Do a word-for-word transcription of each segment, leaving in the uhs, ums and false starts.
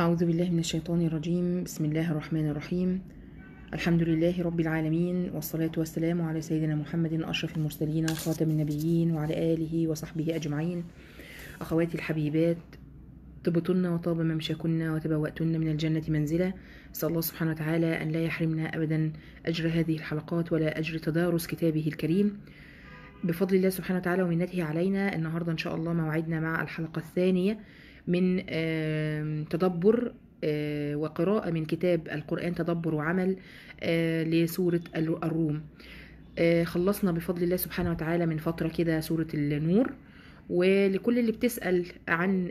أعوذ بالله من الشيطان الرجيم. بسم الله الرحمن الرحيم. الحمد لله رب العالمين، والصلاة والسلام على سيدنا محمد أشرف المرسلين وخاتم النبيين وعلى آله وصحبه أجمعين. أخواتي الحبيبات، طبتن وطاب ممشاكن وتبوأتن من الجنة منزلا. أسأل الله سبحانه وتعالى أن لا يحرمنا أبدا أجر هذه الحلقات ولا أجر تدارس كتابه الكريم بفضل الله سبحانه وتعالى ومنته علينا. النهاردة إن شاء الله موعدنا مع الحلقة الثانية من تدبر وقراءة من كتاب القرآن تدبر وعمل لسورة الروم. خلصنا بفضل الله سبحانه وتعالى من فترة كده سورة النور. ولكل اللي بتسأل عن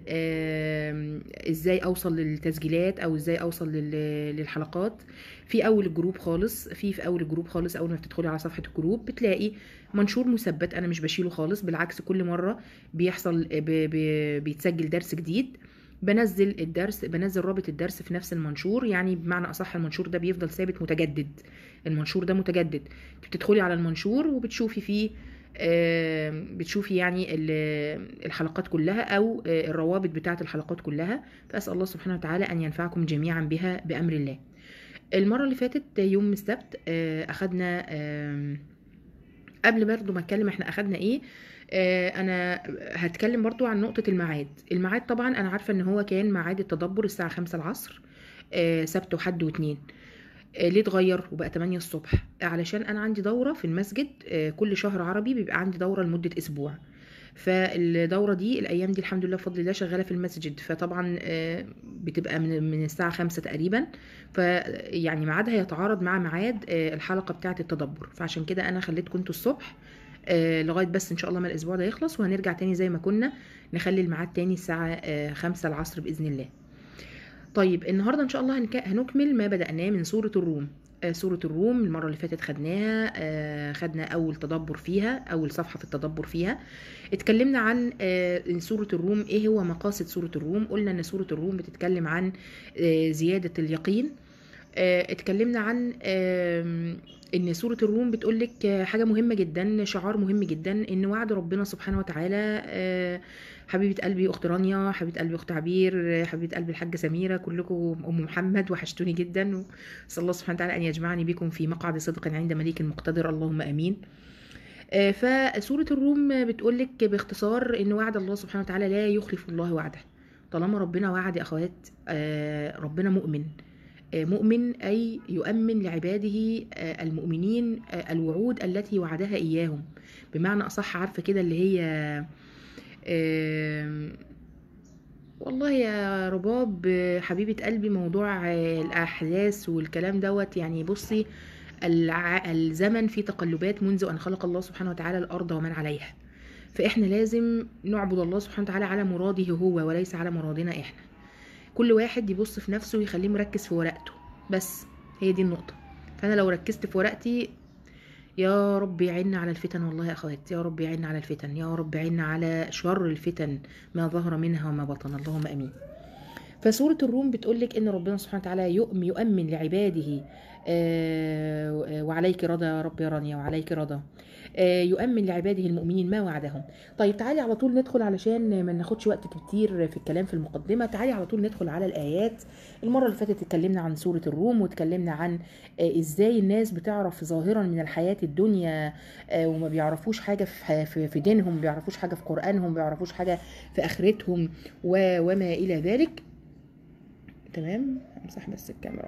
ازاي اوصل للتسجيلات او ازاي اوصل للحلقات، في اول الجروب خالص في في اول الجروب خالص اول ما بتدخلي على صفحة الجروب بتلاقي منشور مثبت، انا مش بشيله خالص، بالعكس كل مرة بيحصل بيتسجل درس جديد بنزل الدرس بنزل رابط الدرس في نفس المنشور. يعني بمعنى اصح المنشور ده بيفضل ثابت متجدد، المنشور ده متجدد. بتدخلي على المنشور وبتشوفي فيه بتشوفي يعني الحلقات كلها او الروابط بتاعه الحلقات كلها. فاسال الله سبحانه وتعالى ان ينفعكم جميعا بها بامر الله. المره اللي فاتت يوم السبت اخدنا، قبل برضو ما اتكلم احنا اخدنا ايه، انا هتكلم برضو عن نقطه الميعاد. الميعاد طبعا انا عارفه ان هو كان ميعاد التدبر الساعه خمسة العصر سبت وحد واثنين. ليه اتغير وبقى تمانية الصبح؟ علشان انا عندي دورة في المسجد كل شهر عربي بيبقى عندي دورة لمدة اسبوع. فالدورة دي الايام دي الحمد لله بفضل الله شغالة في المسجد، فطبعا بتبقى من من الساعة خمسة تقريبا، فيعني ميعادها يتعارض مع ميعاد الحلقة بتاعة التدبر. فعشان كده انا خليتكم انتوا الصبح لغاية بس ان شاء الله ما الاسبوع ده يخلص، وهنرجع تاني زي ما كنا نخلي الميعاد تاني الساعة خمسة العصر بإذن الله. طيب النهاردة ان شاء الله هنكمل ما بدأناه من سورة الروم. آه سورة الروم المرة اللي فاتت خدناها، آه خدنا اول تدبر فيها، اول صفحة في التدبر فيها. اتكلمنا عن آه سورة الروم، ايه هو مقاصد سورة الروم. قلنا ان سورة الروم بتتكلم عن آه زيادة اليقين. آه اتكلمنا عن آه ان سورة الروم بتقولك حاجة مهمة جدا، شعار مهم جدا، ان وعد ربنا سبحانه وتعالى. آه حبيبة قلبي اخت رانيا، حبيبة قلبي اخت عبير، حبيبة قلبي الحاجة سميرة، كلكم ام محمد وحشتوني جدا، واسال الله سبحانه وتعالى ان يجمعني بكم في مقعد صدق عند مليك مقتدر، اللهم امين. آه فسورة الروم بتقولك باختصار ان وعد الله سبحانه وتعالى لا يخلف الله وعده. طالما ربنا وعد يا اخوات، آه ربنا مؤمن. مؤمن أي يؤمن لعباده المؤمنين الوعود التي وعدها إياهم. بمعنى أصح عارفة كده اللي هي والله يا رباب حبيبة قلبي، موضوع الأحداث والكلام دوت، يعني بصي الزمن في تقلبات منذ أن خلق الله سبحانه وتعالى الأرض ومن عليها. فإحنا لازم نعبد الله سبحانه وتعالى على مراده هو وليس على مرادنا إحنا. كل واحد يبص في نفسه ويخليه مركز في ورقته، بس هي دي النقطة. فأنا لو ركزت في ورقتي، يا رب يعيننا على الفتن، والله يا أخوات يا رب يعيننا على الفتن، يا رب يعيننا على شر الفتن ما ظهر منها وما بطن، اللهم أمين. فسورة الروم بتقولك إن ربنا سبحانه وتعالى يؤمن لعباده، وعليك رضا يا رب يا رانيا، وعليك رضا، يؤمن لعباده المؤمنين ما وعدهم. طيب تعالي على طول ندخل علشان ما ناخدش وقت كتير في الكلام في المقدمة. تعالي على طول ندخل على الآيات. المرة اللي فاتت اتكلمنا عن سورة الروم، واتكلمنا عن ازاي الناس بتعرف ظاهرا من الحياة الدنيا وما بيعرفوش حاجة في دينهم، ما بيعرفوش حاجة في قرآنهم، ما بيعرفوش حاجة في آخرتهم وما إلى ذلك. تمام، امسح بس الكاميرا.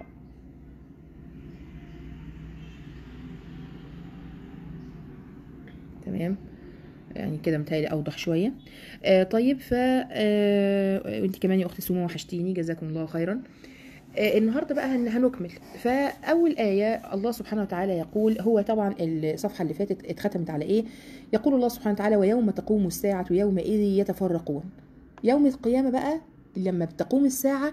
تمام، يعني كده متهيألي اوضح شويه. آه طيب ف آه انت كمان يا اختي سومه وحشتيني، جزاكم الله خيرا. آه النهارده بقى هنكمل. فاول ايه الله سبحانه وتعالى يقول، هو طبعا الصفحه اللي فاتت اتختمت على ايه؟ يقول الله سبحانه وتعالى: ويوم تقوم الساعه يومئذ يتفرقون. يوم القيامه بقى لما بتقوم الساعه،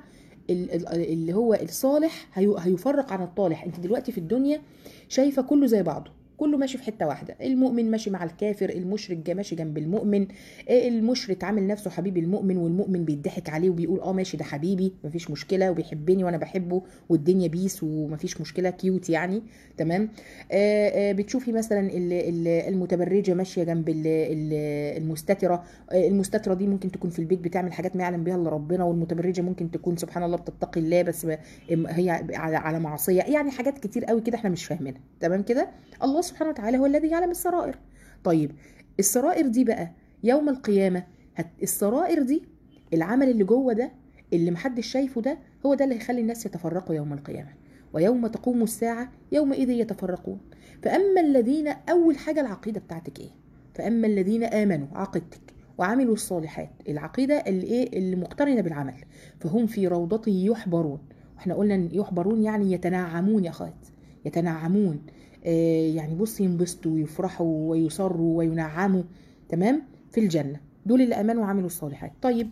اللي هو الصالح هيفرق عن الطالح. انت دلوقتي في الدنيا شايفه كله زي بعضه، كله ماشي في حته واحده، المؤمن ماشي مع الكافر، المشرك ماشي جنب المؤمن، المشرك عامل نفسه حبيب المؤمن والمؤمن بيضحك عليه وبيقول اه ماشي ده حبيبي مفيش مشكله وبيحبني وانا بحبه والدنيا بيس ومفيش مشكله، كيوت يعني. تمام. آآ آآ بتشوفي مثلا المتبرجه ماشيه جنب المستتره، المستتره دي ممكن تكون في البيت بتعمل حاجات ما يعلم بها الا ربنا، والمتبرجه ممكن تكون سبحان الله بتتقي الله بس هي على معصيه، يعني حاجات كتير قوي كده احنا مش فاهمينها. تمام كده. الله سبحانه وتعالى هو الذي يعلم السرائر. طيب السرائر دي بقى يوم القيامه، السرائر دي العمل اللي جوه ده اللي محدش شايفه ده هو ده اللي هيخلي الناس يتفرقوا يوم القيامه. ويوم تقوم الساعه يومئذ يتفرقون. فاما الذين، اول حاجه العقيده بتاعتك ايه؟ فاما الذين امنوا، عقيدتك، وعملوا الصالحات، العقيده اللي ايه؟ اللي مقترنه بالعمل، فهم في روضة يحبرون. واحنا قلنا ان يحبرون يعني يتنعمون يا اخوات، يتنعمون، آه يعني بص ينبسطوا ويفرحوا ويسروا وينعموا. تمام. في الجنه، دول اللي امنوا وعملوا الصالحات. طيب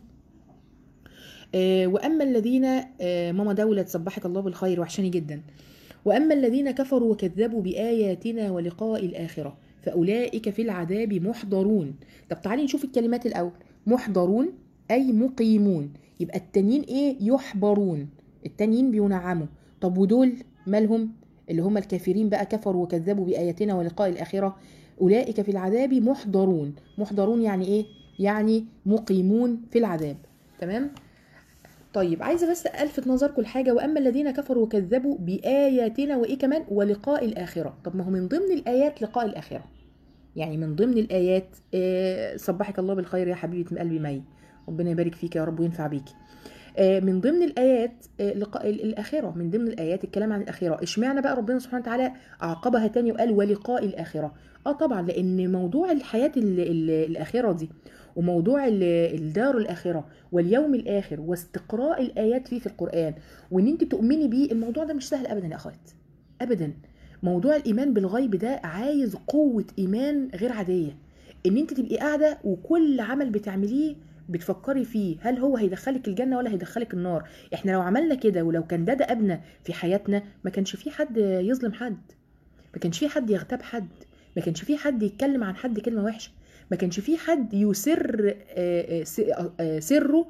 آه واما الذين، آه ماما دولة صبحك الله بالخير وحشاني جدا. واما الذين كفروا وكذبوا باياتنا ولقاء الاخره فاولئك في العذاب محضرون. طب تعالي نشوف الكلمات الاول. محضرون اي مقيمون، يبقى التانيين ايه؟ يحبرون، التانيين بينعموا. طب ودول مالهم؟ اللي هم الكافرين بقى، كفروا وكذبوا باياتنا ولقاء الاخره، اولئك في العذاب محضرون. محضرون يعني ايه؟ يعني مقيمون في العذاب. تمام. طيب عايزه بس الفت نظركم لحاجه. واما الذين كفروا وكذبوا باياتنا وايه كمان؟ ولقاء الاخره. طب ما هو من ضمن الايات لقاء الاخره، يعني من ضمن الايات. آه صبحك الله بالخير يا حبيبه قلبي مي، ربنا يبارك فيك يا رب وينفع بيكي. آه من ضمن الايات آه لقاء الاخره، من ضمن الايات الكلام عن الاخره. اشمعنى بقى ربنا سبحانه وتعالى عاقبها تاني وقال ولقاء الاخره؟ اه طبعا لان موضوع الحياه ال ال الاخره دي وموضوع الدار الاخره واليوم الاخر واستقراء الايات فيه في القران وان انت تؤمني بيه، الموضوع ده مش سهل ابدا يا اخوات، ابدا. موضوع الايمان بالغيب ده عايز قوه ايمان غير عاديه، ان انت تبقي قاعده وكل عمل بتعمليه بتفكري فيه هل هو هيدخلك الجنه ولا هيدخلك النار. احنا لو عملنا كده ولو كان ده دأبنا في حياتنا ما كانش في حد يظلم حد، ما كانش في حد يغتاب حد، ما كانش في حد يتكلم عن حد كلمه وحشه، ما كانش في حد يسر سره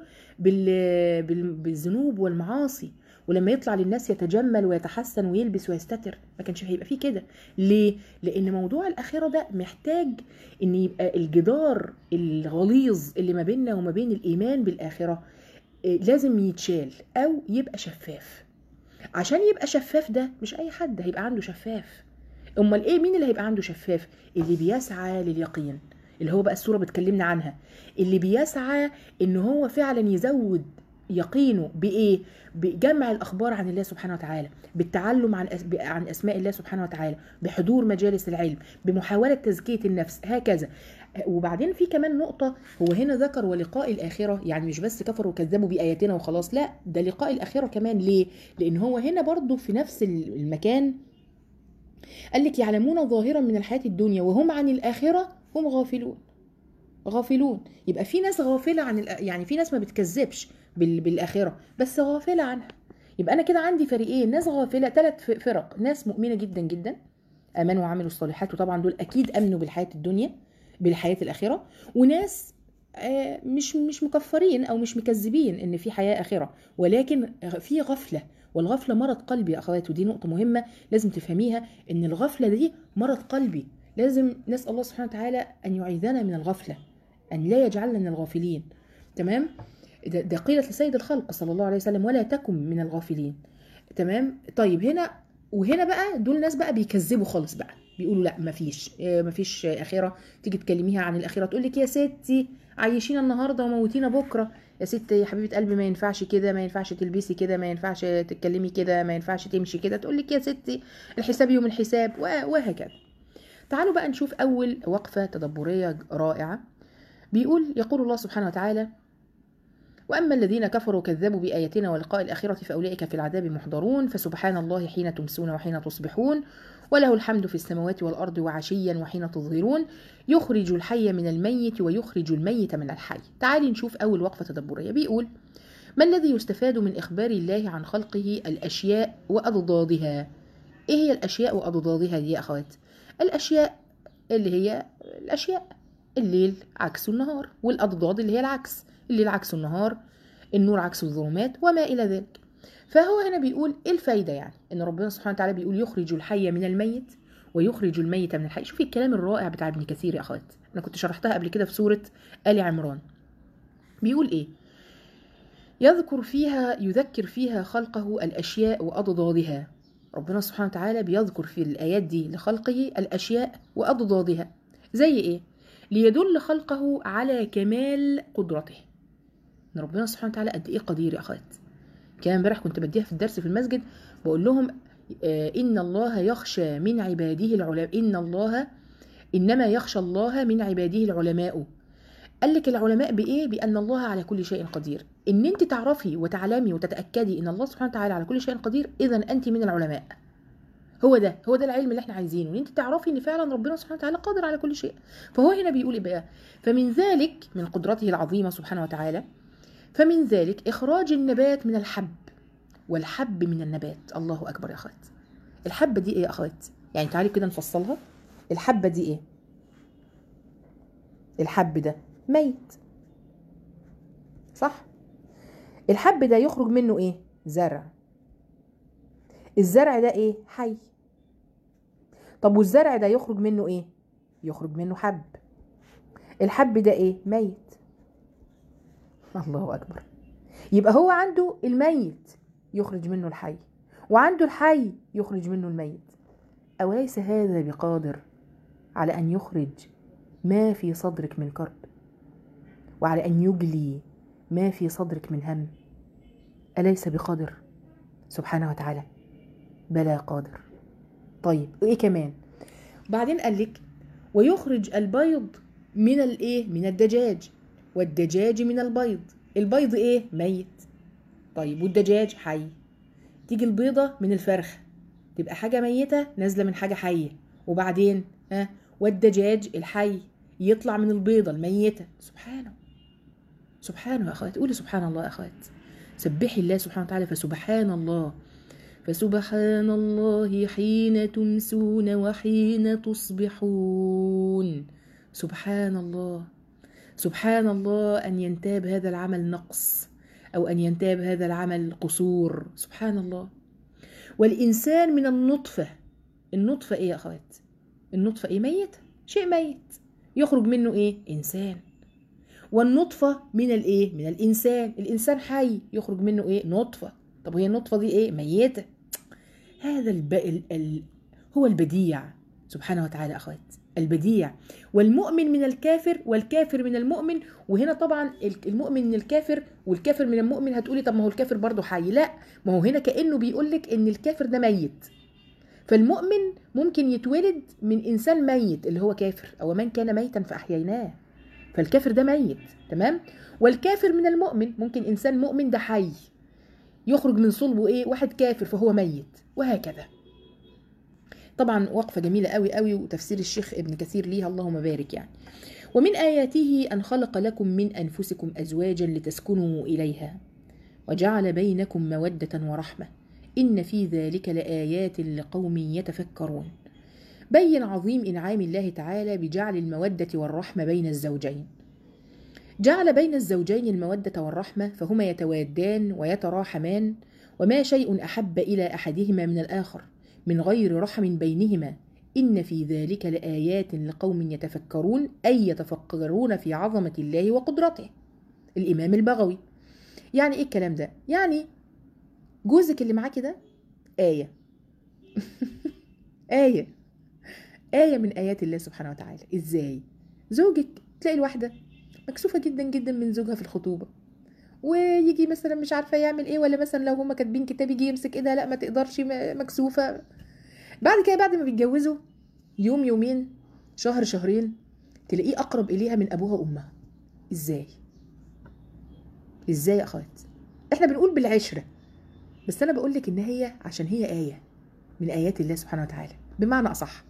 بالذنوب والمعاصي، ولما يطلع للناس يتجمل ويتحسن ويلبس ويستتر. ما كانش هيبقى فيه كده. ليه؟ لان موضوع الاخره ده محتاج ان يبقى الجدار الغليظ اللي ما بيننا وما بين الايمان بالاخره لازم يتشال او يبقى شفاف. عشان يبقى شفاف ده مش اي حد هيبقى عنده شفاف. امال ايه؟ مين اللي هيبقى عنده شفاف؟ اللي بيسعى لليقين، اللي هو بقى السوره بتكلمنا عنها، اللي بيسعى ان هو فعلا يزود يقينه بايه؟ بجمع الاخبار عن الله سبحانه وتعالى، بالتعلم عن عن اسماء الله سبحانه وتعالى، بحضور مجالس العلم، بمحاوله تزكيه النفس، هكذا. وبعدين في كمان نقطه، هو هنا ذكر ولقاء الاخره، يعني مش بس كفروا وكذبوا باياتنا وخلاص، لا ده لقاء الاخره كمان. ليه؟ لان هو هنا برضو في نفس المكان قال لك يعلمون ظاهرا من الحياه الدنيا وهم عن الاخره هم غافلون. غافلون، يبقى في ناس غافله عن يعني في ناس ما بتكذبش بالاخره بس غافله عنها. يبقى انا كده عندي فريقين، ناس غافله، ثلاث فرق: ناس مؤمنه جدا جدا امنوا وعملوا الصالحات، وطبعا دول اكيد امنوا بالحياه الدنيا بالحياه الاخره، وناس آه مش مش مكفرين او مش مكذبين ان في حياه اخره، ولكن في غفله، والغفله مرض قلبي يا اخوات. ودي نقطه مهمه لازم تفهميها، ان الغفله دي مرض قلبي. لازم نسال الله سبحانه وتعالى ان يعيذنا من الغفله، ان لا يجعلنا من الغافلين. تمام. ده, ده قيلت لسيد الخلق صلى الله عليه وسلم ولا تكن من الغافلين. تمام. طيب هنا وهنا بقى دول ناس بقى بيكذبوا خالص بقى، بيقولوا لا مفيش مفيش اخره. تيجي تكلميها عن الاخره تقول لك يا ستي عيشينا النهارده وموتينا بكره. يا ستي يا حبيبه قلبي ما ينفعش كده، ما ينفعش تلبسي كده، ما ينفعش تتكلمي كده، ما ينفعش تمشي كده. تقول لك يا ستي الحساب يوم الحساب، وهكذا. تعالوا بقى نشوف اول وقفه تدبريه رائعه. بيقول يقول الله سبحانه وتعالى: وأما الذين كفروا وكذبوا بآياتنا ولقاء الآخرة فأولئك في العذاب محضرون فسبحان الله حين تمسون وحين تصبحون وله الحمد في السماوات والأرض وعشيا وحين تظهرون يخرج الحي من الميت ويخرج الميت من الحي. تعالي نشوف أول وقفة تدبرية. بيقول: ما الذي يستفاد من إخبار الله عن خلقه الأشياء وأضدادها؟ إيه هي الأشياء وأضدادها دي يا أخوات؟ الأشياء اللي هي الأشياء، الليل عكسه النهار، والأضداد اللي هي العكس، الليل عكسه النهار، النور عكسه الظلمات وما إلى ذلك. فهو هنا بيقول إيه الفايدة؟ يعني إن ربنا سبحانه وتعالى بيقول يخرج الحي من الميت ويخرج الميت من الحي. شوفي الكلام الرائع بتاع ابن كثير يا أخوات، أنا كنت شرحتها قبل كده في سورة آل عمران. بيقول إيه؟ يذكر فيها يذكر فيها خلقه الأشياء وأضدادها. ربنا سبحانه وتعالى بيذكر في الآيات دي لخلقه الأشياء وأضدادها. زي إيه؟ ليدل خلقه على كمال قدرته. إن ربنا سبحانه وتعالى قد إيه قدير يا أخوات. كان امبارح كنت بديها في الدرس في المسجد، بقول لهم آه إن الله يخشى من عباده العلماء، إن الله إنما يخشى الله من عباده العلماء. قال لك العلماء بإيه؟ بأن الله على كل شيء قدير. إن أنت تعرفي وتعلمي وتتأكدي إن الله سبحانه وتعالى على كل شيء قدير، إذا أنت من العلماء. هو ده هو ده العلم اللي احنا عايزينه، ان انت تعرفي ان فعلا ربنا سبحانه وتعالى قادر على كل شيء. فهو هنا بيقول ايه بقى؟ فمن ذلك، من قدرته العظيمه سبحانه وتعالى، فمن ذلك اخراج النبات من الحب والحب من النبات. الله اكبر يا اخوات. الحبه دي ايه يا اخوات؟ يعني تعالي كده نفصلها. الحبه دي ايه؟ الحب ده ميت، صح؟ الحب ده يخرج منه ايه؟ زرع. الزرع ده ايه؟ حي. طب والزرع ده يخرج منه ايه؟ يخرج منه حب. الحب ده ايه؟ ميت. الله اكبر. يبقى هو عنده الميت يخرج منه الحي، وعنده الحي يخرج منه الميت. أوليس هذا بقادر على أن يخرج ما في صدرك من كرب، وعلى أن يجلي ما في صدرك من هم؟ أليس بقادر سبحانه وتعالى؟ بلى قادر. طيب وإيه كمان؟ بعدين قال لك ويخرج البيض من الايه؟ من الدجاج، والدجاج من البيض. البيض ايه؟ ميت. طيب والدجاج حي. تيجي البيضة من الفرخ، تبقى حاجة ميتة نازلة من حاجة حية. وبعدين ها، والدجاج الحي يطلع من البيضة الميتة. سبحانه سبحانه يا أخوات. قولي سبحان الله يا أخوات. سبحي الله سبحانه وتعالى. فسبحان الله فسبحان الله حين تمسون وحين تصبحون. سبحان الله سبحان الله أن ينتاب هذا العمل نقص، أو أن ينتاب هذا العمل قصور. سبحان الله. والإنسان من النطفة. النطفة إيه يا أخوات؟ النطفة إيه؟ ميت، شيء ميت يخرج منه إيه؟ إنسان. والنطفة من الإيه؟ من الإنسان. الإنسان حي يخرج منه إيه؟ نطفة. طب هي النطفة دي إيه؟ ميتة. هذا الب... ال... ال... هو البديع سبحانه وتعالى أخوات، البديع. والمؤمن من الكافر والكافر من المؤمن. وهنا طبعا المؤمن من الكافر والكافر من المؤمن. هتقولي طب ما هو الكافر برضه حي. لا، ما هو هنا كأنه بيقولك ان الكافر ده ميت. فالمؤمن ممكن يتولد من إنسان ميت اللي هو كافر، أو من كان ميتا فأحييناه. فالكافر ده ميت، تمام. والكافر من المؤمن ممكن إنسان مؤمن ده حي يخرج من صلبه ايه؟ واحد كافر فهو ميت، وهكذا. طبعا وقفة جميلة قوي قوي، وتفسير الشيخ ابن كثير ليها اللهم بارك يعني. ومن آياته أن خلق لكم من أنفسكم أزواجا لتسكنوا إليها وجعل بينكم مودة ورحمة إن في ذلك لآيات لقوم يتفكرون. بين عظيم إنعام الله تعالى بجعل المودة والرحمة بين الزوجين. جعل بين الزوجين المودة والرحمة، فهما يتوادان ويتراحمان، وما شيء أحب إلى أحدهما من الآخر من غير رحم بينهما. إن في ذلك لآيات لقوم يتفكرون، أي يتفكرون في عظمة الله وقدرته. الإمام البغوي. يعني إيه الكلام ده؟ يعني جوزك اللي معاكي ده آية آية آية من آيات الله سبحانه وتعالى. إزاي؟ زوجك تلاقي الواحدة مكسوفة جدا جدا من زوجها في الخطوبة، ويجي مثلا مش عارفة يعمل ايه، ولا مثلا لو هما كاتبين كتاب يجي يمسك ايدها، لا ما تقدرش، مكسوفة. بعد كده بعد ما بيتجوزوا يوم يومين شهر شهرين تلاقيه أقرب إليها من أبوها وأمها. إزاي؟ إزاي يا أخوات؟ إحنا بنقول بالعشرة، بس أنا بقولك إن هي عشان هي آية من آيات الله سبحانه وتعالى بمعنى أصح.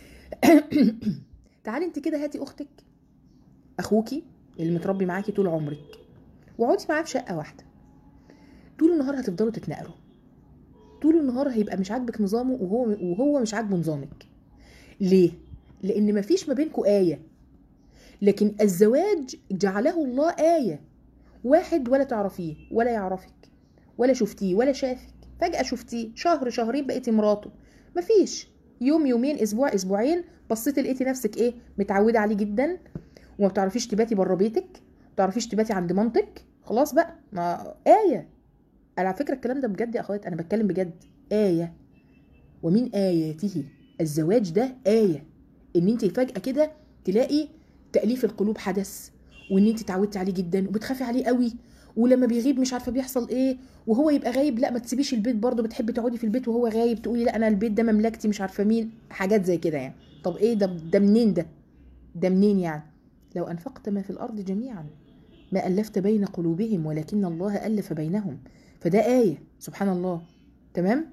تعالي انت كده هاتي أختك أخوكي اللي متربي معاكي طول عمرك، وقعدي معاه في شقة واحدة. طول النهار هتفضلوا تتنقلوا، طول النهار هيبقى مش عاجبك نظامه، وهو وهو مش عاجبه نظامك. ليه؟ لان مفيش ما بينكم آية. لكن الزواج جعله الله آية. واحد ولا تعرفيه ولا يعرفك ولا شفتيه ولا شافك، فجأة شفتيه شهر شهرين بقيتي مراته، مفيش يوم يومين اسبوع اسبوعين بصيتي لقيتي نفسك ايه، متعوده عليه جدا، وما بتعرفيش تباتي بره بيتك، ما بتعرفيش تباتي عند مامتك، خلاص بقى ما آية. انا على فكره الكلام ده بجد يا اخوات، انا بتكلم بجد. آية. ومن آياته الزواج ده آية، ان انت فجأة كده تلاقي تأليف القلوب حدث، وان انت اتعودتي عليه جدا وبتخافي عليه قوي، ولما بيغيب مش عارفه بيحصل ايه، وهو يبقى غايب لا ما تسيبيش البيت برضه، بتحبي تقعدي في البيت وهو غايب، تقولي لا انا البيت ده مملكتي مش عارفه مين، حاجات زي كده يعني. طب ايه ده؟ ده منين ده؟ ده منين يعني؟ لو انفقت ما في الارض جميعا ما الفت بين قلوبهم ولكن الله الف بينهم. فده آية سبحان الله. تمام.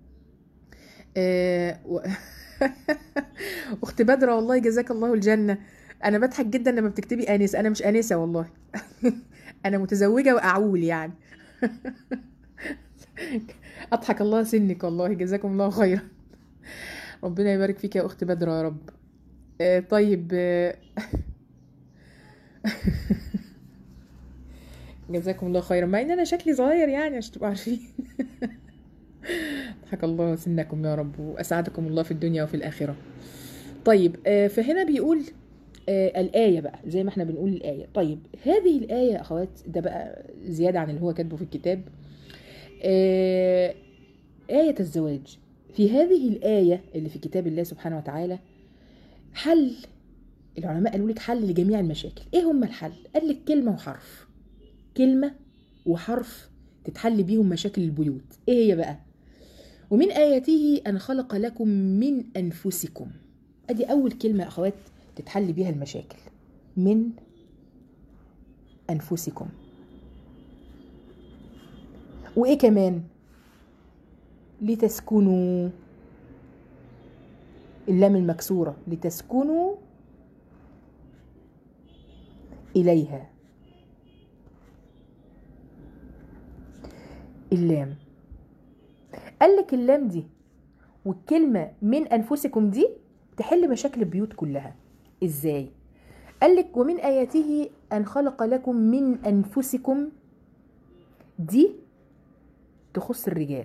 آه و... اخت بدرة والله جزاك الله الجنة، انا بضحك جدا لما بتكتبي انسة، انا مش انسة والله. انا متزوجة واعول يعني. اضحك الله سنك والله، جزاكم الله خيرا. ربنا يبارك فيك يا اخت بدرة يا رب. آه طيب آه جزاكم الله خيرا، مع ان انا شكلي صغير يعني عشان تبقوا عارفين. اضحك الله سنكم يا رب، واسعدكم الله في الدنيا وفي الاخرة. طيب آه فهنا بيقول آه الآية بقى زي ما احنا بنقول الآية. طيب هذه الآية يا أخوات ده بقى زيادة عن اللي هو كاتبه في الكتاب. آه آية الزواج في هذه الآية اللي في كتاب الله سبحانه وتعالى حل. العلماء قالوا لك حل لجميع المشاكل. ايه هم الحل؟ قال لك كلمة وحرف، كلمة وحرف تتحل بيهم مشاكل البيوت. ايه هي بقى؟ ومن آياته أن خلق لكم من أنفسكم. ادي أول كلمة يا أخوات تتحل بيها المشاكل، من أنفسكم. وإيه كمان؟ لتسكنوا، اللام المكسورة، لتسكنوا إليها. اللام قال لك اللام دي والكلمة من أنفسكم دي تحل مشاكل البيوت كلها. إزاي؟ قال لك ومن آياته أن خلق لكم من أنفسكم، دي تخص الرجال،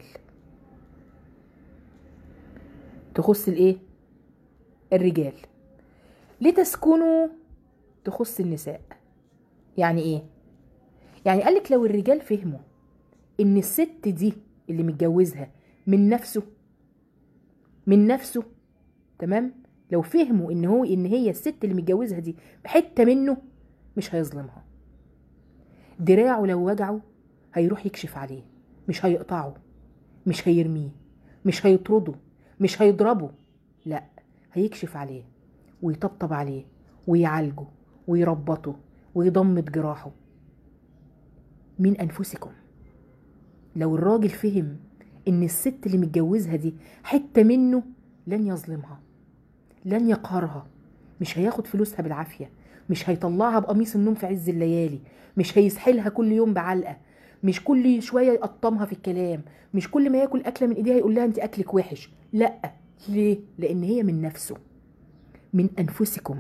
تخص الايه؟ الرجال. لتسكنوا تخص النساء. يعني ايه؟ يعني قالك لو الرجال فهموا ان الست دي اللي متجوزها من نفسه، من نفسه، تمام، لو فهموا ان هو ان هي الست اللي متجوزها دي حته منه، مش هيظلمها. دراعه لو وجعه هيروح يكشف عليه، مش هيقطعه، مش هيرميه، مش هيطرده، مش هيضربه، لا، هيكشف عليه ويطبطب عليه ويعالجه ويربطه ويضمد جراحه. من أنفسكم. لو الراجل فهم ان الست اللي متجوزها دي حتة منه، لن يظلمها، لن يقهرها، مش هياخد فلوسها بالعافية، مش هيطلعها بقميص النوم في عز الليالي، مش هيسحلها كل يوم بعلقة، مش كل شوية يقطمها في الكلام، مش كل ما ياكل أكلة من ايديها يقول لها انت أكلك وحش. لا. ليه؟ لأن هي من نفسه. من أنفسكم.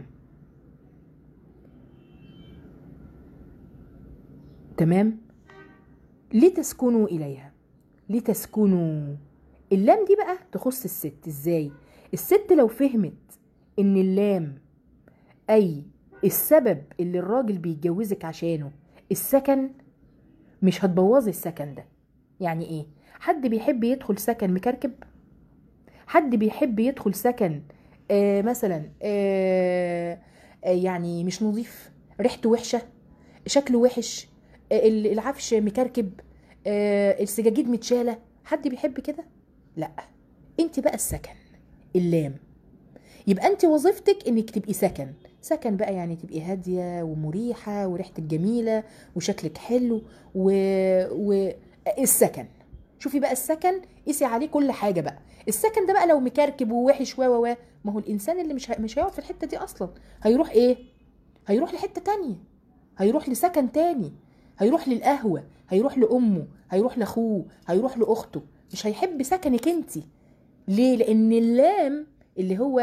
تمام. لتسكنوا إليها. لتسكنوا، اللام دي بقى تخص الست. ازاي؟ الست لو فهمت ان اللام اي السبب اللي الراجل بيتجوزك عشانه السكن، مش هتبوظي السكن ده. يعني ايه؟ حد بيحب يدخل سكن مكركب؟ حد بيحب يدخل سكن آه مثلا آه آه يعني مش نظيف، ريحته وحشة، شكله وحش، آه العفش مكركب، آه السجاجيد متشالة؟ حد بيحب كده؟ لا. انت بقى السكن، اللام. يبقى انت وظيفتك انك تبقي سكن. سكن بقى يعني تبقي هادية ومريحة وريحتك جميلة وشكلك حلو و... و... السكن. شوفي بقى السكن قيسي عليه كل حاجة بقى. السكن ده بقى لو مكركب ووحش و و ما هو الانسان اللي مش ه... مش هيقعد في الحتة دي اصلا، هيروح ايه؟ هيروح لحتة تانية، هيروح لسكن تاني، هيروح للقهوة، هيروح لأمه، هيروح لأخوه، هيروح لأخته، مش هيحب سكنك انتي. ليه؟ لأن اللام اللي هو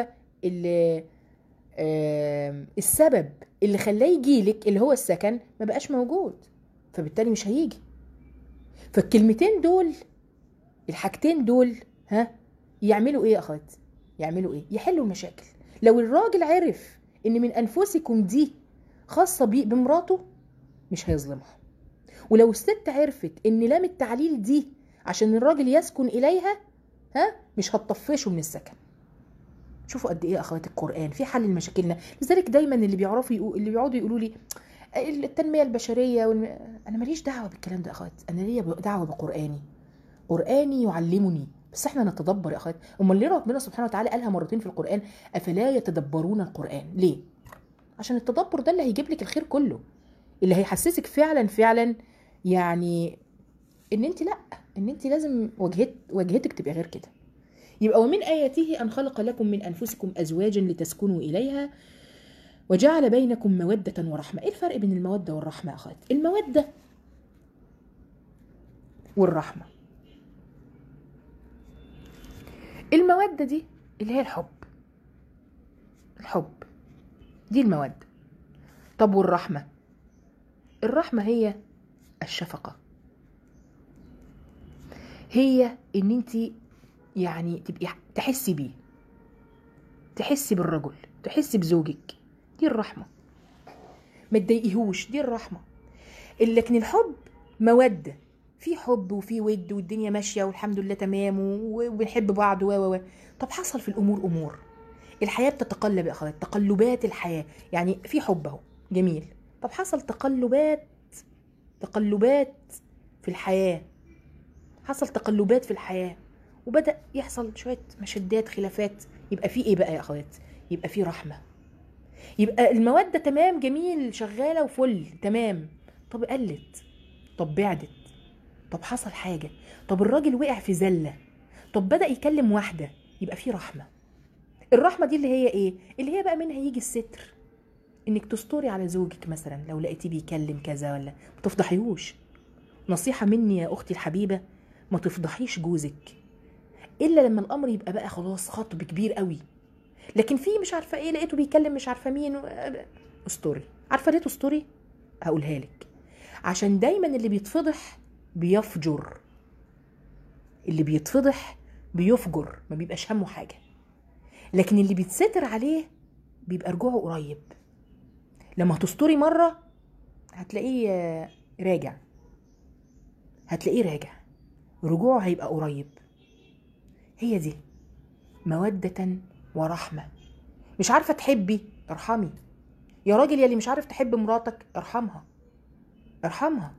اللي آه السبب اللي خلاه يجيلك اللي هو السكن ما بقاش موجود، فبالتالي مش هيجي. فالكلمتين دول، الحاجتين دول، ها يعملوا ايه يا اخواتي؟ يعملوا ايه؟ يحلوا المشاكل. لو الراجل عرف ان من انفسكم دي خاصة بيه بمراته مش هيظلمها، ولو الست عرفت ان لام التعليل دي عشان الراجل يسكن اليها، ها مش هتطفشه من السكن. شوفوا قد ايه يا اخوات القرآن في حل لمشاكلنا. لذلك دايما اللي بيعرفوا يقول اللي بيقعدوا يقولوا لي التنمية البشرية والم... انا ماليش دعوة بالكلام ده يا اخوات، انا ليا دعوة بقرآني. قرآني يعلمني، بس احنا نتدبر يا اخوات. امال ليه ربنا سبحانه وتعالى قالها مرتين في القرآن؟ افلا يتدبرون القرآن؟ ليه؟ عشان التدبر ده اللي هيجيب لك الخير كله، اللي هيحسسك فعلا فعلا يعني ان انت لا، ان انت لازم وجهت وجهتك تبقى غير كده. يبقى ومن آياته أن خلق لكم من أنفسكم أزواجا لتسكنوا إليها وجعل بينكم مودة ورحمة. إيه الفرق بين المودة والرحمة يا أخوات؟ المودة والرحمة، المودة دي اللي هي الحب، الحب دي المودة. طب والرحمة؟ الرحمة هي الشفقة، هي ان انت يعني تبقي تحسي بيه، تحسي بالرجل، تحسي بزوجك، دي الرحمة. ما تضايقيهوش، دي الرحمة. لكن الحب مودة، في حب وفي ود والدنيا ماشية والحمد لله تمام وبنحب بعض و و طب حصل في الأمور أمور، الحياة بتتقلب يا أخوات، تقلبات الحياة. يعني في حب اهو جميل، طب حصل تقلبات، تقلبات في الحياة، حصل تقلبات في الحياة وبدأ يحصل شوية مشدات خلافات، يبقى في ايه بقى يا أخوات؟ يبقى في رحمة. يبقى المودة تمام جميل شغالة وفل تمام، طب قلت، طب بعدت، طب حصل حاجة، طب الراجل وقع في زلة، طب بدأ يكلم واحدة، يبقى في رحمة. الرحمة دي اللي هي ايه؟ اللي هي بقى منها يجي الستر، انك تستوري على زوجك مثلا لو لقيتيه بيكلم كذا ولا ما تفضحيهوش. نصيحة مني يا اختي الحبيبة، ما تفضحيش جوزك الا لما الامر يبقى بقى خلاص خطب كبير قوي. لكن في مش عارفة ايه لقيته بيكلم مش عارفة مين و... استوري. عارفة ليه تستوري؟ هقولها لك. عشان دايما اللي بيتفضح بيفجر، اللي بيتفضح بيفجر ما بيبقاش همه حاجة، لكن اللي بيتستر عليه بيبقى رجوعه قريب. لما هتستوري مرة هتلاقيه راجع، هتلاقيه راجع، رجوعه هيبقى قريب. هي دي مودة ورحمة. مش عارفة تحبي ارحمي، يا راجل يلي مش عارف تحب مراتك ارحمها، ارحمها،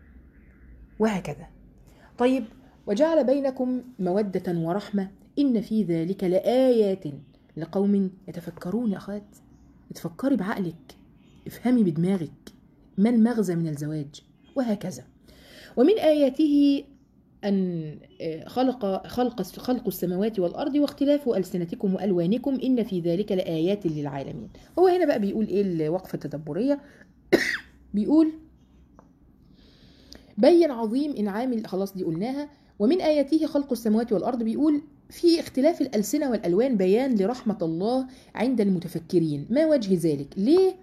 وهكذا. طيب وجعل بينكم مودة ورحمة إن في ذلك لآيات لقوم يتفكرون. يا أخوات اتفكري بعقلك، افهمي بدماغك ما المغزى من الزواج، وهكذا. ومن آياته أن خلق خلق خلق السماوات والأرض واختلاف ألسنتكم وألوانكم إن في ذلك لآيات للعالمين. هو هنا بقى بيقول إيه الوقفة التدبرية؟ بيقول بين عظيم إنعام، خلاص دي قلناها. ومن آياته خلق السماوات والأرض، بيقول في اختلاف الألسنة والألوان بيان لرحمة الله عند المتفكرين. ما وجه ذلك؟ ليه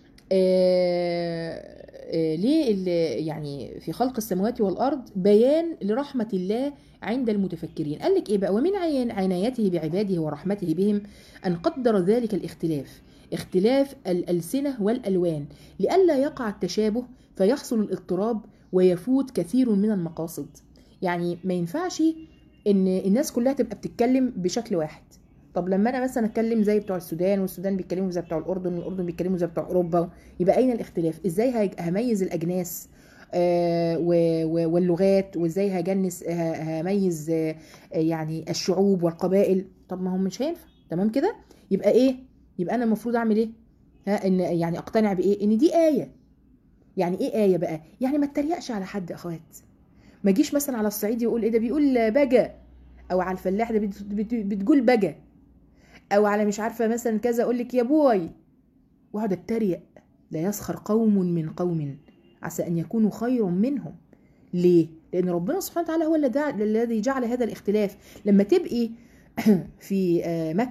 آه آه ليه يعني في خلق السماوات والأرض بيان لرحمة الله عند المتفكرين؟ قال لك إيه بقى؟ ومن عنايته بعباده ورحمته بهم أن قدر ذلك الاختلاف، اختلاف الألسنة والألوان، لئلا يقع التشابه فيحصل الاضطراب ويفوت كثير من المقاصد. يعني ما ينفعش ان الناس كلها تبقى بتتكلم بشكل واحد. طب لما انا مثلا اتكلم زي بتوع السودان والسودان بيتكلموا زي بتوع الاردن والاردن بيتكلموا زي بتوع اوروبا، يبقى اين الاختلاف؟ ازاي هميز الاجناس آه واللغات، وازاي هجنس هميز آه يعني الشعوب والقبائل؟ طب ما هم مش هينفع. تمام كده؟ يبقى ايه؟ يبقى انا المفروض اعمل ايه؟ ها ان يعني اقتنع بايه؟ ان دي ايه. يعني ايه آية بقى؟ يعني ما اتريقش على حد اخوات، ما جيش مثلا على الصعيدي يقول ايه ده بيقول بجا، او على الفلاح ده بتقول بجا، او على مش عارفه مثلا كذا اقول لك يا بوي، واقعد اتريق. لا يسخر قوم من قوم عسى ان يكونوا خيرا منهم. ليه؟ لان ربنا سبحانه وتعالى هو الذي جعل هذا الاختلاف. لما تبقي في مكه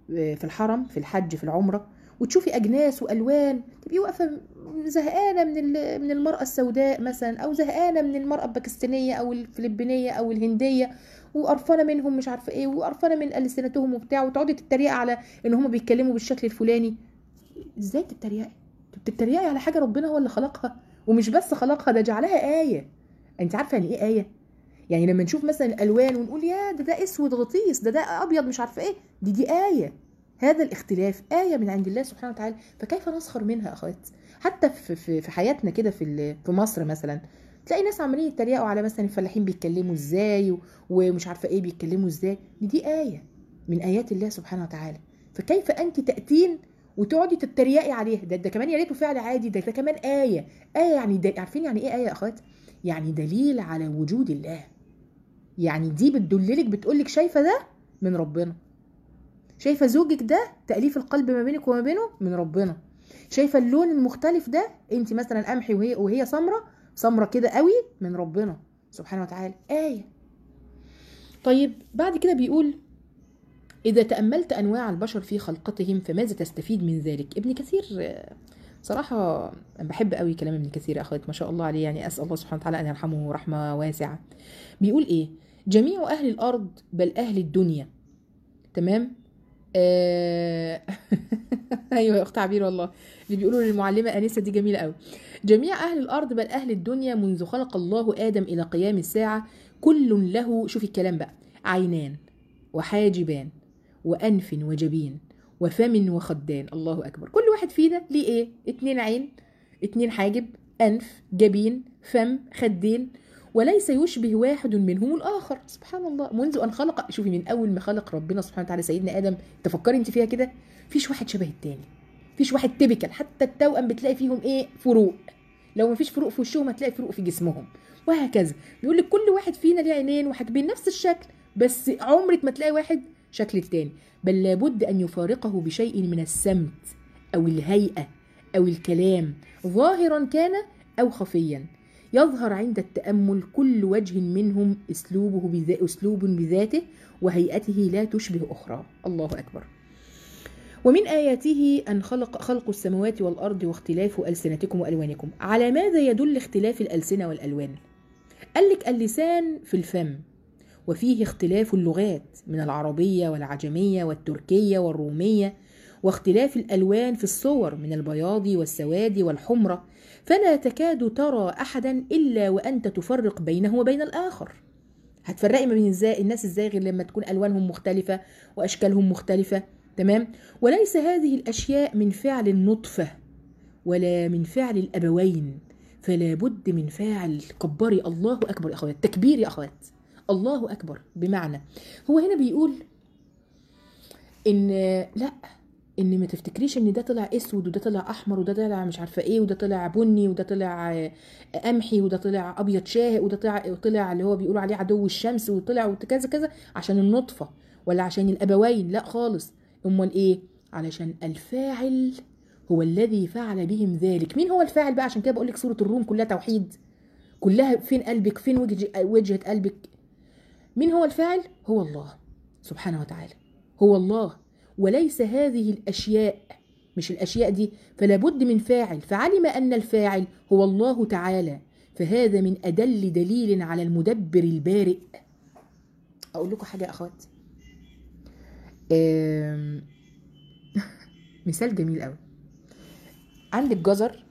في الحرم في الحج في العمره وتشوفي اجناس والوان، تبقي واقفه زهقانه من من المراه السوداء مثلا، او زهقانه من المراه الباكستانيه او الفلبينيه او الهنديه، وقرفانه منهم مش عارفه ايه، وقرفانه من السنتهم وبتاع، وتقعدي تتريقي على ان هم بيتكلموا بالشكل الفلاني. ازاي تتريقي؟ بتتريقي على حاجه ربنا هو اللي خلقها، ومش بس خلقها، ده جعلها ايه. انت عارفه يعني ايه ايه؟ يعني لما نشوف مثلا الالوان ونقول يا ده ده اسود غطيس، ده ده ابيض مش عارفه ايه، دي دي ايه. هذا الاختلاف آية من عند الله سبحانه وتعالى، فكيف نسخر منها أخوات؟ حتى في في في حياتنا كده في في مصر مثلا، تلاقي ناس عمالين يتريقوا على مثلا الفلاحين بيتكلموا ازاي ومش عارفه ايه بيتكلموا ازاي، دي دي آية من آيات الله سبحانه وتعالى. فكيف أنت تأتين وتقعدي تتريقي عليها؟ ده ده كمان يا ريته فعل عادي، ده ده كمان آية. آية يعني ده، عارفين يعني ايه آية يا أخوات؟ يعني دليل على وجود الله. يعني دي بتدللك بتقولك شايفه ده من ربنا، شايفه زوجك ده تأليف القلب ما بينك وما بينه من ربنا، شايفه اللون المختلف ده انت مثلا قمحي وهي وهي سمره سمره كده قوي من ربنا سبحانه وتعالى. آية. طيب بعد كده بيقول إذا تأملت أنواع البشر في خلقتهم فماذا تستفيد من ذلك؟ ابن كثير صراحة بحب قوي كلام ابن كثير يا أخوات، ما شاء الله عليه، يعني أسأل الله سبحانه وتعالى أن يرحمه رحمة واسعة. بيقول إيه؟ جميع أهل الأرض بل أهل الدنيا، تمام؟ آه... ايوه يا اخت عبير، والله اللي بيقولوا للمعلمه انسه دي جميله قوي. جميع اهل الارض بل اهل الدنيا منذ خلق الله ادم الى قيام الساعه كل له، شوفي الكلام بقى، عينان وحاجبان وانف وجبين وفم وخدان. الله اكبر. كل واحد فينا ليه ايه؟ اتنين عين، اتنين حاجب، انف، جبين، فم، خدين، وليس يشبه واحد منهم الآخر. سبحان الله. منذ أن خلق، شوفي من أول ما خلق ربنا سبحانه وتعالى سيدنا آدم، تفكري انت فيها كده، فيش واحد شبه التاني، فيش واحد تيبيكال. حتى التوأم بتلاقي فيهم ايه؟ فروق. لو ما فيش فروق في وشهم هتلاقي فروق في جسمهم، وهكذا. بيقول لك كل واحد فينا ليه عينين وحاجبين نفس الشكل، بس عمرك ما تلاقي واحد شكل التاني، بل لابد أن يفارقه بشيء من السمت أو الهيئة أو الكلام، ظاهرا كان أو خفيا، يظهر عند التأمل كل وجه منهم أسلوبه بذا أسلوب بذاته وهيئته لا تشبه أخرى. الله أكبر. ومن آياته أن خلق خلق السماوات والأرض واختلاف ألسنتكم وألوانكم. على ماذا يدل اختلاف الألسنة والألوان؟ قال لك اللسان في الفم، وفيه اختلاف اللغات من العربية والعجمية والتركية والرومية، واختلاف الألوان في الصور من البياض والسواد والحمرة، فلا تكاد ترى أحدا إلا وأنت تفرق بينه وبين الآخر. هتفرقي ما بين ازاي الناس ازاي غير لما تكون ألوانهم مختلفة وأشكالهم مختلفة، تمام؟ وليس هذه الأشياء من فعل النطفة ولا من فعل الأبوين، فلا بد من فاعل. كبري الله أكبر يا أخوات، تكبير يا أخوات، الله أكبر. بمعنى هو هنا بيقول إن لا، ان ما تفتكريش ان ده طلع اسود وده طلع احمر وده طلع مش عارفه ايه وده طلع بني وده طلع قمحي وده طلع ابيض شاهق وده طلع طلع اللي هو بيقولوا عليه عدو الشمس وطلع وكذا كذا عشان النطفه ولا عشان الابوين، لا خالص. امال ايه؟ علشان الفاعل هو الذي فعل بهم ذلك. مين هو الفاعل بقى؟ عشان كده بقول لك سوره الروم كلها توحيد، كلها فين قلبك، فين وجه وجهه قلبك. مين هو الفاعل؟ هو الله سبحانه وتعالى، هو الله. وليس هذه الأشياء، مش الأشياء دي، فلا بد من فاعل، فعلم أن الفاعل هو الله تعالى، فهذا من أدل دليل على المدبر البارئ. أقول لكم حاجة يا أخوات، مثال جميل قوي. عندك جزر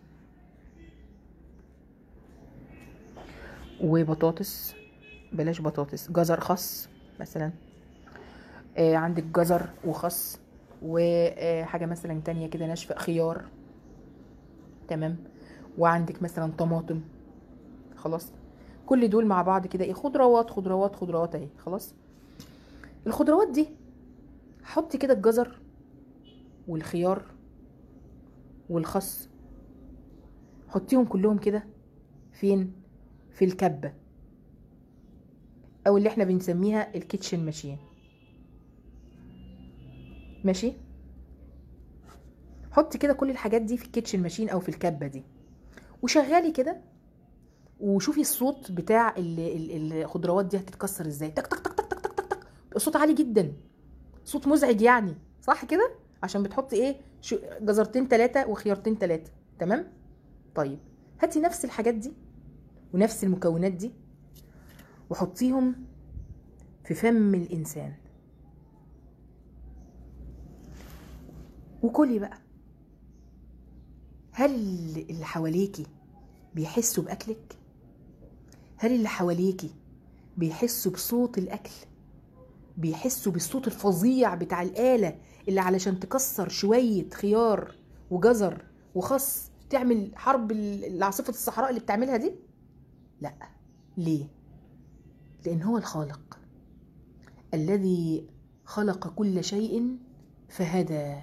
وبطاطس، بلاش بطاطس، جزر خس مثلا، آه عندك جزر وخس وحاجة مثلا تانية كده ناشفة، خيار، تمام، وعندك مثلا طماطم، خلاص. كل دول مع بعض كده ايه؟ خضروات خضروات خضروات اهي، خلاص. الخضروات دي حطي كده الجزر والخيار والخس، حطيهم كلهم كده فين؟ في الكبة او اللي احنا بنسميها الكيتشن ماشين، ماشي؟ حطي كده كل الحاجات دي في الكيتشن ماشين او في الكبة دي، وشغالي كده وشوفي الصوت بتاع الخضروات دي هتتكسر ازاي. تك تك تك تك تك تك تك، الصوت عالي جدا، صوت مزعج يعني. صح كده؟ عشان بتحطي ايه؟ جزرتين ثلاثه وخيارتين ثلاثه. تمام؟ طيب هاتي نفس الحاجات دي ونفس المكونات دي وحطيهم في فم الانسان وكلي بقى. هل اللي حواليكي بيحسوا باكلك؟ هل اللي حواليكي بيحسوا بصوت الاكل؟ بيحسوا بالصوت الفظيع بتاع الآلة اللي علشان تكسر شوية خيار وجزر وخس تعمل حرب العاصفة الصحراء اللي بتعملها دي؟ لا. ليه؟ لأن هو الخالق الذي خلق كل شيء فهدى.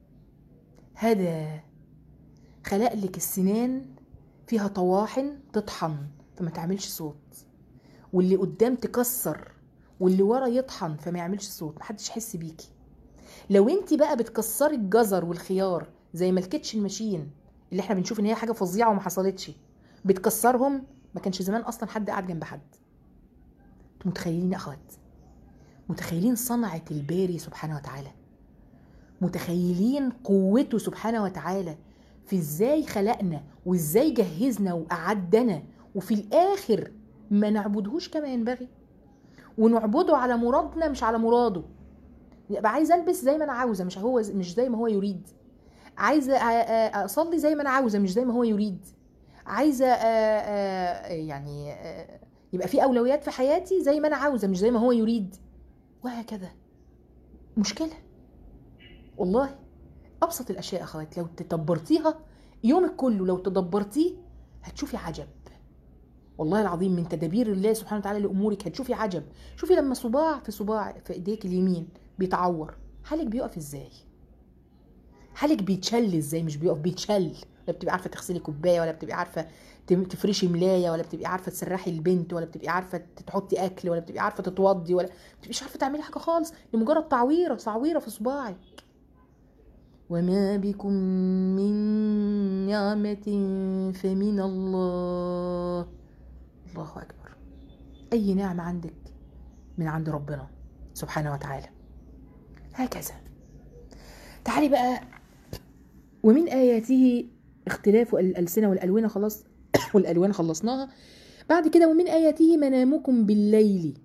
هدى، خلق لك السنان فيها طواحن تطحن فما تعملش صوت، واللي قدام تكسر واللي ورا يطحن فما يعملش صوت، محدش يحس بيكي. لو انت بقى بتكسري الجزر والخيار زي ما الكيتشن ماشين اللي احنا بنشوف ان هي حاجه فظيعه وما حصلتش بتكسرهم، ما كانش زمان اصلا حد قاعد جنب حد. انتوا متخيلين يا اخوات؟ متخيلين صنعه الباري سبحانه وتعالى؟ متخيلين قوته سبحانه وتعالى في ازاي خلقنا وازاي جهزنا وأعدنا، وفي الاخر ما نعبدهوش كما ينبغي ونعبده على مرادنا مش على مراده. يبقى عايزه البس زي ما انا عاوزه مش هو مش زي ما هو يريد، عايزه اصلي زي ما انا عاوزه مش زي ما هو يريد، عايزه يعني يبقى في اولويات في حياتي زي ما انا عاوزه مش زي ما هو يريد، وهكذا. مشكله والله. ابسط الاشياء يا اخوات لو تدبرتيها يومك كله، لو تدبرتيه هتشوفي عجب والله العظيم من تدابير الله سبحانه وتعالى لامورك. هتشوفي عجب. شوفي لما صباع في صباع في ايديك اليمين بيتعور، حالك بيقف ازاي؟ حالك بيتشل ازاي؟ مش بيقف، بيتشل. لا بتبقي عارفه تغسلي كوبايه، ولا بتبقي عارفه تفرشي ملايه، ولا بتبقي عارفه تسرحي البنت، ولا بتبقي عارفه تحطي اكل، ولا بتبقي عارفه تتوضي، ولا بتبقيش عارفه تعملي حاجه خالص لمجرد تعويره صعويره في صباعك. وما بكم من نعمه فمن الله. الله اكبر. اي نعمه عندك من عند ربنا سبحانه وتعالى. هكذا. تعالي بقى. ومن آياته اختلاف الألسنة والألوان. خلاص والألوان خلصناها. بعد كده ومن آياته منامكم بالليل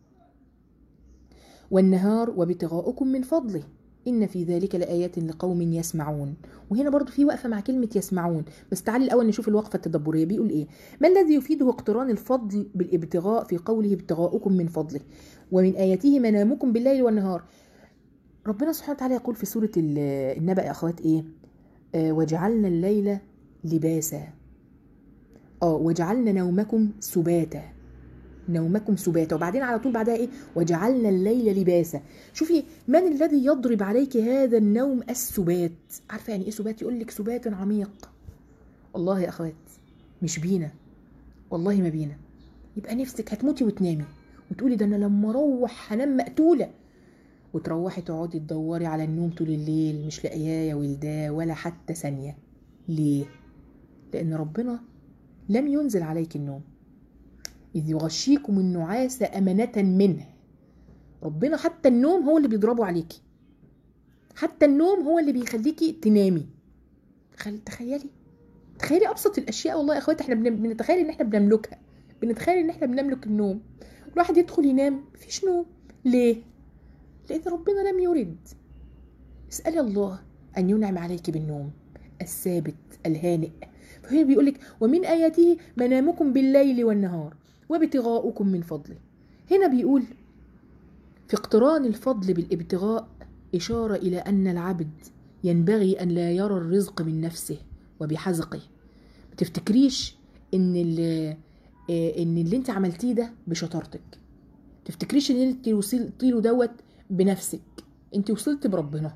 والنهار وابتغاؤكم من فضله إن في ذلك لآيات لقوم يسمعون. وهنا برضو في وقفة مع كلمة يسمعون، بس تعالي الأول نشوف الوقفة التدبرية. بيقول إيه؟ ما الذي يفيده اقتران الفضل بالابتغاء في قوله ابتغاؤكم من فضله ومن آياته منامكم بالليل والنهار؟ ربنا سبحانه وتعالى يقول في سورة النبأ يا أخوات إيه؟ آه وجعلنا الليل لباسا. اه وجعلنا نومكم سباتا. نومكم سباتا. وبعدين على طول بعدها ايه؟ وجعلنا الليل لباسا. شوفي من الذي يضرب عليك هذا النوم السبات؟ عارفه يعني ايه سبات؟ يقول لك سبات عميق. الله يا اخوات مش بينا والله، ما بينا. يبقى نفسك هتموتي وتنامي وتقولي ده انا لما اروح هنام مقتوله، وتروحي تقعدي تدوري على النوم طول الليل مش لاقياه يا ولداه ولا حتى ثانيه. ليه؟ لان ربنا لم ينزل عليك النوم. إذ يغشيكم النعاس أمنة منه. ربنا حتى النوم هو اللي بيضربه عليكي، حتى النوم هو اللي بيخليكي تنامي. تخيلي تخيلي أبسط الأشياء والله يا أخواتي. احنا بنتخيل إن احنا بنملكها، بنتخيل إن احنا بنملك النوم. الواحد يدخل ينام مفيش نوم. ليه؟ لأن ربنا لم يرد. اسألي الله أن ينعم عليك بالنوم الثابت الهانئ. فهنا بيقولك ومن آياته منامكم بالليل والنهار وابتغاؤكم من فضله. هنا بيقول في اقتران الفضل بالابتغاء إشارة إلى أن العبد ينبغي أن لا يرى الرزق من نفسه وبحزقه. ما تفتكريش إن اللي, إن اللي انت عملتيه ده بشطارتك، تفتكريش إن انت وصلتي له دوت بنفسك. انت وصلت بربنا،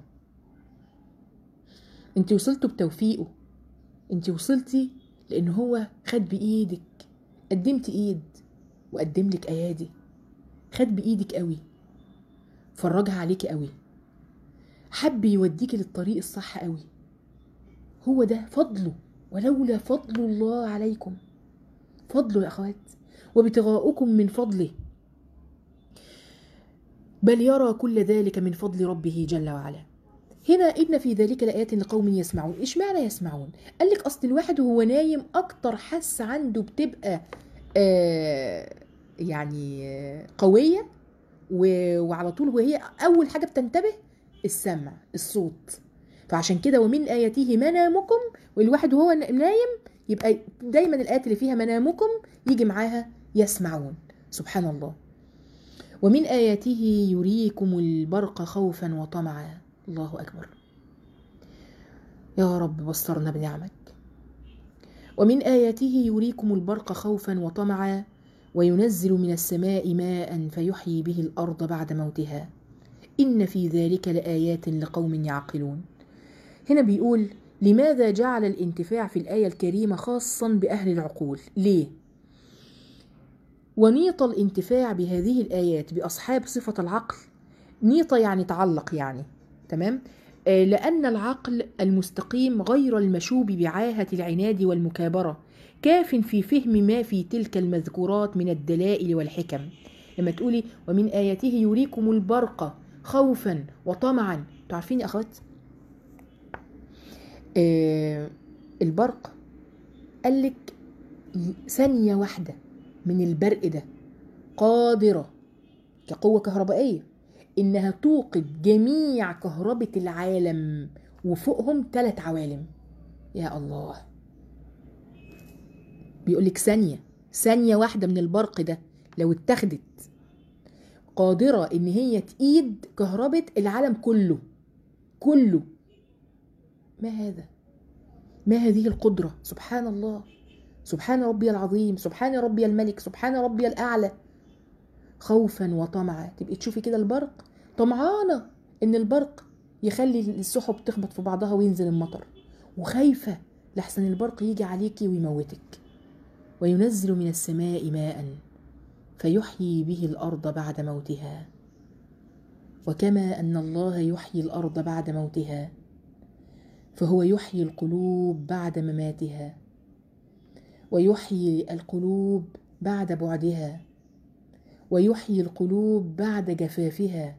انت وصلت بتوفيقه، انت وصلتي لأن هو خد بإيدك. قدمت إيد وقدم لك أيادي. خد بإيدك قوي، فرجها عليك قوي، حب يوديك للطريق الصح قوي. هو ده فضله. ولولا فضل الله عليكم. فضله يا أخوات. وابتغاؤكم من فضله بل يرى كل ذلك من فضل ربه جل وعلا. هنا إن في ذلك لآيات لقوم يسمعون. إيش معنى يسمعون؟ قال لك أصل الواحد وهو نايم أكتر حس عنده بتبقى آه يعني آه قوية، وعلى طول وهي أول حاجة بتنتبه السمع، الصوت. فعشان كده ومن آياته منامكم، والواحد وهو نايم يبقى دايما الآيات اللي فيها منامكم يجي معاها يسمعون. سبحان الله. ومن آياته يريكم البرق خوفا وطمعا. الله أكبر. يا رب بصرنا بنعمك. ومن آياته يريكم البرق خوفا وطمعا وينزل من السماء ماء فيحيي به الأرض بعد موتها إن في ذلك لآيات لقوم يعقلون. هنا بيقول لماذا جعل الانتفاع في الآية الكريمة خاصا بأهل العقول؟ ليه؟ ونيط الانتفاع بهذه الآيات بأصحاب صفة العقل. نيط يعني تعلق يعني، تمام؟ آه لأن العقل المستقيم غير المشوب بعاهة العناد والمكابرة كاف في فهم ما في تلك المذكورات من الدلائل والحكم. لما تقولي ومن آياته يريكم البرق خوفا وطمعا، تعرفين يا أخوات آه البرق قالك ثانية واحدة من البرق ده قادرة كقوة كهربائية إنها توقد جميع كهربة العالم وفوقهم ثلاث عوالم. يا الله. بيقولك ثانية ثانية واحدة من البرق ده لو اتخذت قادرة إن هي تقيد كهربة العالم كله كله. ما هذا؟ ما هذه القدرة؟ سبحان الله. سبحان ربي العظيم، سبحان ربي الملك، سبحان ربي الأعلى. خوفا وطمعا. تبقي تشوفي كده البرق طمعانة إن البرق يخلي السحب تخبط في بعضها وينزل المطر، وخايفة لحسن البرق يجي عليكي ويموتك. وينزل من السماء ماء فيحيي به الأرض بعد موتها. وكما أن الله يحيي الأرض بعد موتها فهو يحيي القلوب بعد مماتها، ويحيي القلوب بعد بعدها، ويحيي القلوب بعد جفافها.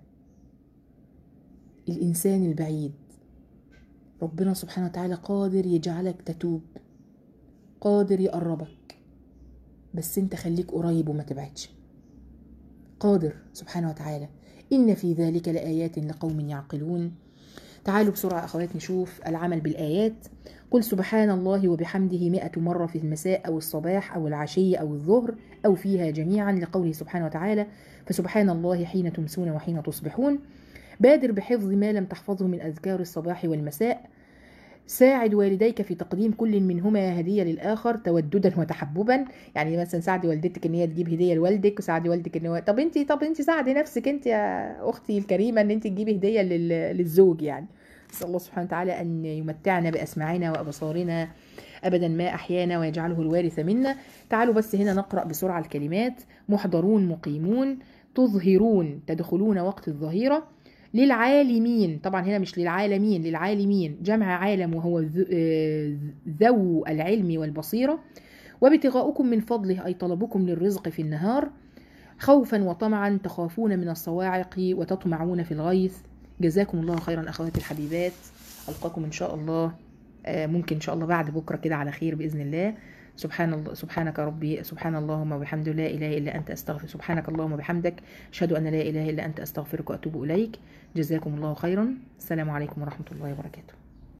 الإنسان البعيد ربنا سبحانه وتعالى قادر يجعلك تتوب، قادر يقربك، بس انت خليك قريب وما تبعدش. قادر سبحانه وتعالى. إن في ذلك لآيات لقوم يعقلون. تعالوا بسرعة أخوات نشوف العمل بالآيات. قل سبحان الله وبحمده مئة مرة في المساء أو الصباح أو العشي أو الظهر أو فيها جميعا، لقوله سبحانه وتعالى فسبحان الله حين تمسون وحين تصبحون. بادر بحفظ ما لم تحفظه من أذكار الصباح والمساء. ساعد والديك في تقديم كل منهما هدية للآخر توددا وتحببا. يعني مثلا ساعدي والدتك ان هي تجيب هدية لوالدك، وساعدي والدك ان هو طب انت طب انت ساعدي نفسك انت يا اختي الكريمة ان انت تجيبي هدية لل... للزوج. يعني نسأل الله سبحانه وتعالى ان يمتعنا بأسماعنا وأبصارنا أبدا ما أحيانا ويجعله الوارث منا. تعالوا بس هنا نقرأ بسرعة الكلمات. محضرون مقيمون، تظهرون تدخلون وقت الظهيرة، للعالمين طبعا هنا مش للعالمين، للعالمين جمع عالم وهو ذو العلم والبصيرة. وابتغاؤكم من فضله أي طلبكم للرزق في النهار. خوفا وطمعا تخافون من الصواعق وتطمعون في الغيث. جزاكم الله خيرا أخواتي الحبيبات. ألقاكم إن شاء الله ممكن إن شاء الله بعد بكرة كده على خير بإذن الله. سبحان الله سبحانك ربي سبحان اللهم وبحمده لا إله إلا أنت أستغفر سبحانك اللهم وبحمدك أشهد أن لا إله إلا أنت أستغفرك وأتوب إليك. جزاكم الله خيرا. السلام عليكم ورحمة الله وبركاته.